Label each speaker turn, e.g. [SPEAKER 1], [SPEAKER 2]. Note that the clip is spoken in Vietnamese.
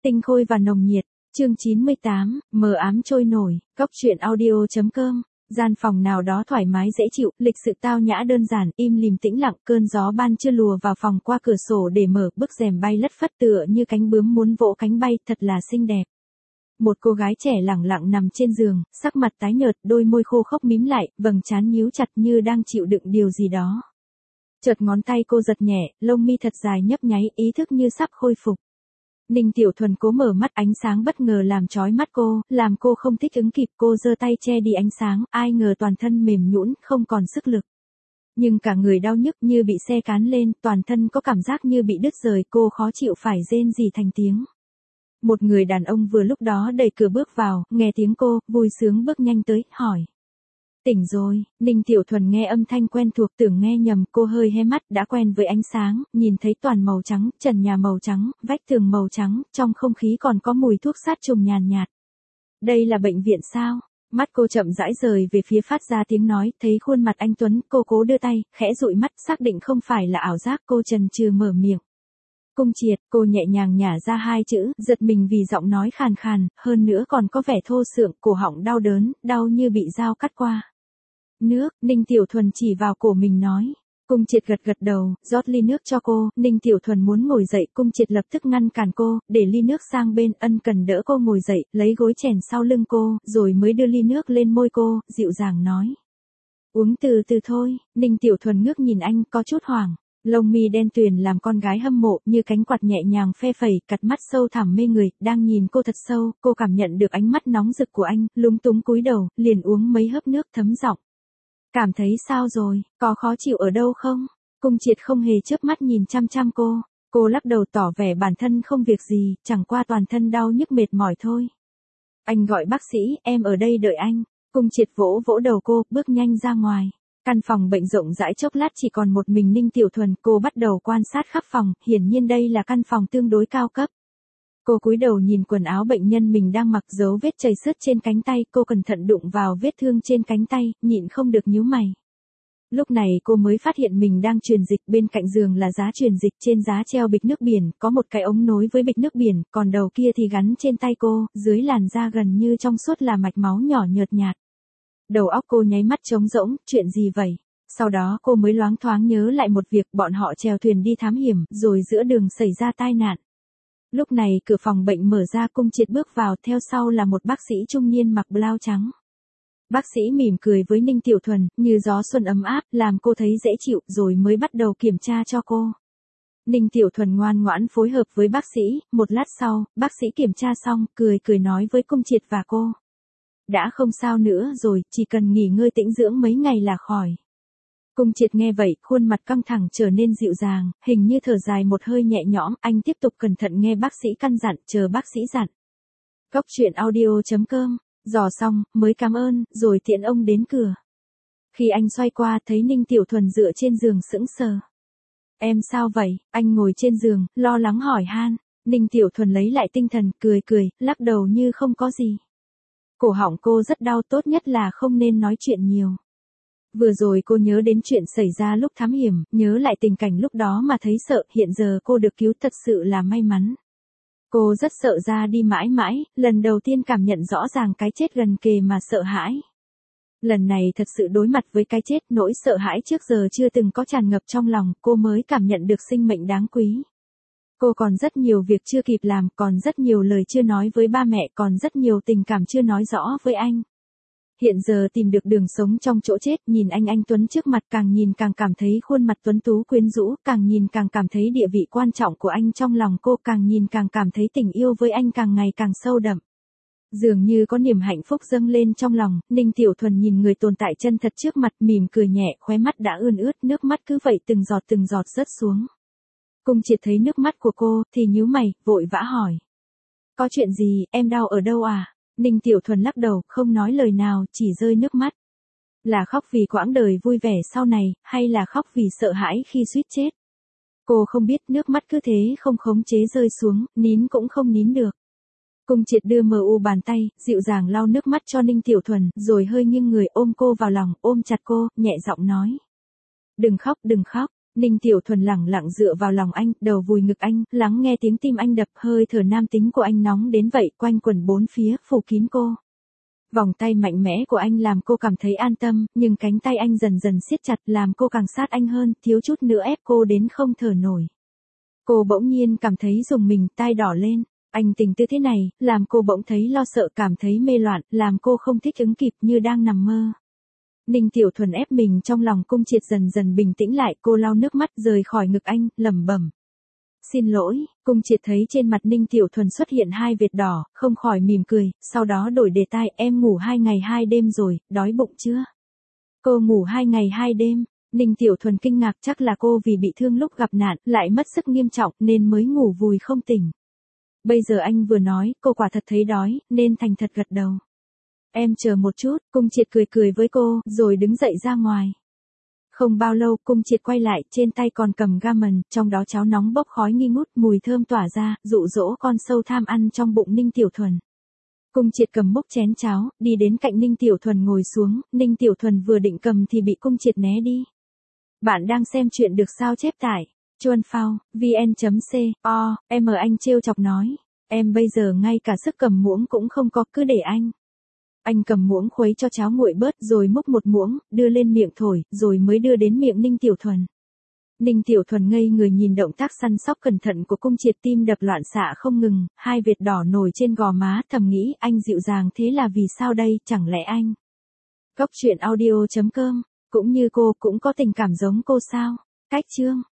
[SPEAKER 1] Tinh khôi và nồng nhiệt, chương 98, mờ ám trôi nổi, góc truyện audio.com. Gian phòng nào đó thoải mái dễ chịu, lịch sự tao nhã đơn giản, im lìm tĩnh lặng, cơn gió ban chưa lùa vào phòng qua cửa sổ để mở, bức rèm bay lất phất tựa như cánh bướm muốn vỗ cánh bay, thật là xinh đẹp. Một cô gái trẻ lẳng lặng nằm trên giường, sắc mặt tái nhợt, đôi môi khô khốc mím lại, vầng trán nhíu chặt như đang chịu đựng điều gì đó. Chợt ngón tay cô giật nhẹ, lông mi thật dài nhấp nháy, ý thức như sắp khôi phục. Ninh Tiểu Thuần cố mở mắt, ánh sáng bất ngờ làm chói mắt cô, làm cô không thích ứng kịp, cô giơ tay che đi ánh sáng, ai ngờ toàn thân mềm nhũn, không còn sức lực. Nhưng cả người đau nhức như bị xe cán lên, toàn thân có cảm giác như bị đứt rời, cô khó chịu phải rên rỉ thành tiếng. Một người đàn ông vừa lúc đó đẩy cửa bước vào, nghe tiếng cô, vui sướng bước nhanh tới, hỏi. Tỉnh rồi, Ninh Tiểu Thuần nghe âm thanh quen thuộc, tưởng nghe nhầm, cô hơi hé mắt, đã quen với ánh sáng, nhìn thấy toàn màu trắng, trần nhà màu trắng, vách tường màu trắng, trong không khí còn có mùi thuốc sát trùng nhàn nhạt. Đây là bệnh viện sao? Mắt cô chậm rãi rời về phía phát ra tiếng nói, thấy khuôn mặt anh Tuấn, cô cố đưa tay, khẽ dụi mắt, xác định không phải là ảo giác, cô chần chừ mở miệng. Cung Triệt, cô nhẹ nhàng nhả ra hai chữ, giật mình vì giọng nói khàn khàn, hơn nữa còn có vẻ thô sượng, cổ họng đau đớn, đau như bị dao cắt qua. Nước, Ninh Tiểu Thuần chỉ vào cổ mình nói. Cung Triệt gật gật đầu, rót ly nước cho cô, Ninh Tiểu Thuần muốn ngồi dậy, Cung Triệt lập tức ngăn cản cô, để ly nước sang bên, ân cần đỡ cô ngồi dậy, lấy gối chèn sau lưng cô, rồi mới đưa ly nước lên môi cô, dịu dàng nói. Uống từ từ thôi, Ninh Tiểu Thuần ngước nhìn anh, có chút hoảng. Lông mi đen tuyền làm con gái hâm mộ, như cánh quạt nhẹ nhàng phe phẩy, cặp mắt sâu thẳm mê người, đang nhìn cô thật sâu, cô cảm nhận được ánh mắt nóng rực của anh, lúng túng cúi đầu, liền uống mấy hớp nước thấm giọng. Cảm thấy sao rồi, có khó chịu ở đâu không? Cung Triệt không hề chớp mắt nhìn chăm chăm cô lắc đầu tỏ vẻ bản thân không việc gì, chẳng qua toàn thân đau nhức mệt mỏi thôi. Anh gọi bác sĩ, em ở đây đợi anh. Cung Triệt vỗ vỗ đầu cô, bước nhanh ra ngoài. Căn phòng bệnh rộng rãi, chốc lát chỉ còn một mình Ninh Tiểu Thuần, cô bắt đầu quan sát khắp phòng, hiển nhiên đây là căn phòng tương đối cao cấp. Cô cúi đầu nhìn quần áo bệnh nhân mình đang mặc, dấu vết chảy xước trên cánh tay, cô cẩn thận đụng vào vết thương trên cánh tay, nhịn không được nhíu mày. Lúc này cô mới phát hiện mình đang truyền dịch, bên cạnh giường là giá truyền dịch, trên giá treo bịch nước biển, có một cái ống nối với bịch nước biển, còn đầu kia thì gắn trên tay cô, dưới làn da gần như trong suốt là mạch máu nhỏ nhợt nhạt. Đầu óc cô nháy mắt trống rỗng, chuyện gì vậy? Sau đó cô mới loáng thoáng nhớ lại một việc, bọn họ chèo thuyền đi thám hiểm, rồi giữa đường xảy ra tai nạn. Lúc này cửa phòng bệnh mở ra, Cung Triệt bước vào, theo sau là một bác sĩ trung niên mặc blau trắng. Bác sĩ mỉm cười với Ninh Tiểu Thuần, như gió xuân ấm áp, làm cô thấy dễ chịu, rồi mới bắt đầu kiểm tra cho cô. Ninh Tiểu Thuần ngoan ngoãn phối hợp với bác sĩ, một lát sau, bác sĩ kiểm tra xong, cười nói với Cung Triệt và cô. Đã không sao nữa rồi, chỉ cần nghỉ ngơi tĩnh dưỡng mấy ngày là khỏi. Cung Triệt nghe vậy, khuôn mặt căng thẳng trở nên dịu dàng, hình như thở dài một hơi nhẹ nhõm, anh tiếp tục cẩn thận nghe bác sĩ căn dặn, chờ bác sĩ dặn. Góc truyện audio.com, dò xong, mới cảm ơn, rồi tiễn ông đến cửa. Khi anh xoay qua, thấy Ninh Tiểu Thuần dựa trên giường sững sờ. Em sao vậy? Anh ngồi trên giường, lo lắng hỏi han. Ninh Tiểu Thuần lấy lại tinh thần, cười, lắc đầu như không có gì. Cổ họng cô rất đau, tốt nhất là không nên nói chuyện nhiều. Vừa rồi cô nhớ đến chuyện xảy ra lúc thám hiểm, nhớ lại tình cảnh lúc đó mà thấy sợ, hiện giờ cô được cứu thật sự là may mắn. Cô rất sợ ra đi mãi mãi, lần đầu tiên cảm nhận rõ ràng cái chết gần kề mà sợ hãi. Lần này thật sự đối mặt với cái chết, nỗi sợ hãi trước giờ chưa từng có tràn ngập trong lòng, cô mới cảm nhận được sinh mệnh đáng quý. Cô còn rất nhiều việc chưa kịp làm, còn rất nhiều lời chưa nói với ba mẹ, còn rất nhiều tình cảm chưa nói rõ với anh. Hiện giờ tìm được đường sống trong chỗ chết, nhìn anh Tuấn trước mặt, càng nhìn càng cảm thấy khuôn mặt tuấn tú quyến rũ, càng nhìn càng cảm thấy địa vị quan trọng của anh trong lòng cô, càng nhìn càng cảm thấy tình yêu với anh càng ngày càng sâu đậm. Dường như có niềm hạnh phúc dâng lên trong lòng, Ninh Tiểu Thuần nhìn người tồn tại chân thật trước mặt, mỉm cười nhẹ, khóe mắt đã ươn ướt, nước mắt cứ vậy từng giọt rớt xuống. Cung Triệt thấy nước mắt của cô, thì nhíu mày, vội vã hỏi. Có chuyện gì, em đau ở đâu à? Ninh Tiểu Thuần lắc đầu, không nói lời nào, chỉ rơi nước mắt. Là khóc vì quãng đời vui vẻ sau này, hay là khóc vì sợ hãi khi suýt chết? Cô không biết, nước mắt cứ thế không khống chế rơi xuống, nín cũng không nín được. Cung Triệt đưa mờ u bàn tay, dịu dàng lau nước mắt cho Ninh Tiểu Thuần, rồi hơi nghiêng người ôm cô vào lòng, ôm chặt cô, nhẹ giọng nói. Đừng khóc, Ninh Tiểu Thuần lẳng lặng dựa vào lòng anh, đầu vùi ngực anh, lắng nghe tiếng tim anh đập, hơi thở nam tính của anh nóng đến vậy, quanh quẩn bốn phía, phủ kín cô. Vòng tay mạnh mẽ của anh làm cô cảm thấy an tâm, nhưng cánh tay anh dần dần siết chặt làm cô càng sát anh hơn, thiếu chút nữa ép cô đến không thở nổi. Cô bỗng nhiên cảm thấy rùng mình, tai đỏ lên. Anh tình tư thế này, làm cô bỗng thấy lo sợ, cảm thấy mê loạn, làm cô không thích ứng kịp như đang nằm mơ. Ninh Tiểu Thuần ép mình trong lòng Cung Triệt dần dần bình tĩnh lại, cô lau nước mắt rời khỏi ngực anh, lẩm bẩm. Xin lỗi, Cung Triệt thấy trên mặt Ninh Tiểu Thuần xuất hiện hai vệt đỏ, không khỏi mỉm cười, sau đó đổi đề tài, em ngủ 2 ngày 2 đêm rồi, đói bụng chưa? Cô ngủ 2 ngày 2 đêm, Ninh Tiểu Thuần kinh ngạc, chắc là cô vì bị thương lúc gặp nạn, lại mất sức nghiêm trọng nên mới ngủ vùi không tỉnh. Bây giờ anh vừa nói, cô quả thật thấy đói, nên thành thật gật đầu. Em chờ một chút, Cung Triệt cười cười với cô, rồi đứng dậy ra ngoài. Không bao lâu, Cung Triệt quay lại, trên tay còn cầm gammon, trong đó cháo nóng bốc khói nghi ngút, mùi thơm tỏa ra, dụ dỗ con sâu tham ăn trong bụng Ninh Tiểu Thuần. Cung Triệt cầm múc chén cháo, đi đến cạnh Ninh Tiểu Thuần ngồi xuống, Ninh Tiểu Thuần vừa định cầm thì bị Cung Triệt né đi. Bạn đang xem chuyện được sao chép tại Chuan Phao, vn.co, anh trêu chọc nói. Em bây giờ ngay cả sức cầm muỗng cũng không có, cứ để anh. Anh cầm muỗng khuấy cho cháo nguội bớt rồi múc một muỗng, đưa lên miệng thổi, rồi mới đưa đến miệng Ninh Tiểu Thuần. Ninh Tiểu Thuần ngây người nhìn động tác săn sóc cẩn thận của Cung Triệt, tim đập loạn xạ không ngừng, hai vệt đỏ nổi trên gò má, thầm nghĩ anh dịu dàng thế là vì sao đây, chẳng lẽ anh. Góc truyện audio.com, cũng như cô cũng có tình cảm giống cô sao? Cách chương